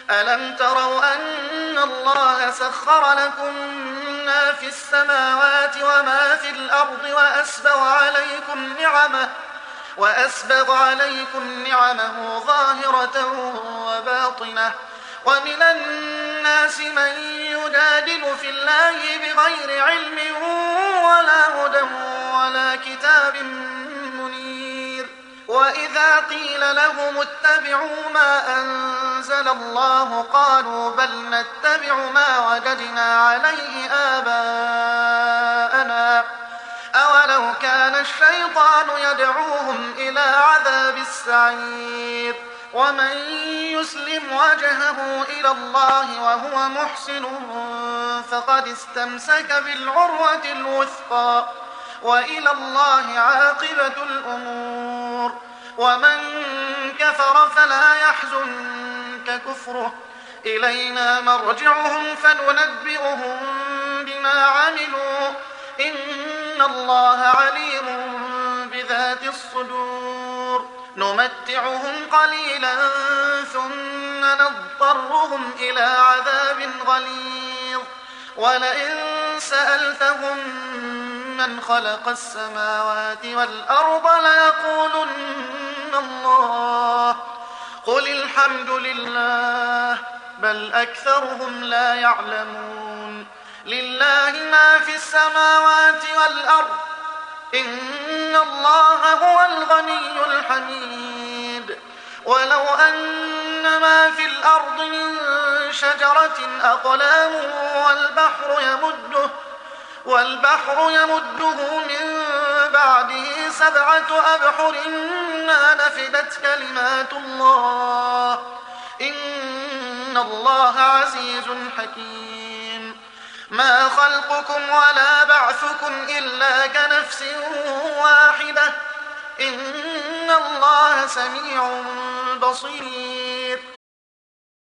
ألم تروا أن الله سخر لكم ما في السماوات وما في الأرض وأسبغ عليكم نعمه ظاهرة وباطنة ومن الناس من يجادل في الله بغير علم ولا هدى ولا كتاب منير وإذا قيل لهم اتبعوا ما أنزل الله قالوا بل نتبع ما وجدنا عليه آباءنا أولو كان الشيطان يدعوهم إلى عذاب السعير ومن يسلم وجهه إلى الله وهو محسن فقد استمسك بالعروة الوثقى وإلى الله عاقبة الأمور ومن كفر فلا يحزنك كفره إلينا مرجعهم فننبئهم بما عملوا إن الله عليم بذات الصدور نمتعهم قليلا ثم نضطرهم إلى عذاب غليظ ولئن سألتهم من خلق السماوات والأرض ليقولن الله قل الحمد لله بل أكثرهم لا يعلمون لله ما في السماوات والأرض إن الله هو الغني الحميد ولو أن ما في الأرض من شجرة أقلام والبحر يمده من بعده 7 أبحر ما نفدت كلمات الله إن الله عزيز حكيم ما خلقكم ولا بعثكم إلا كنفس واحدة إن الله سميع بصير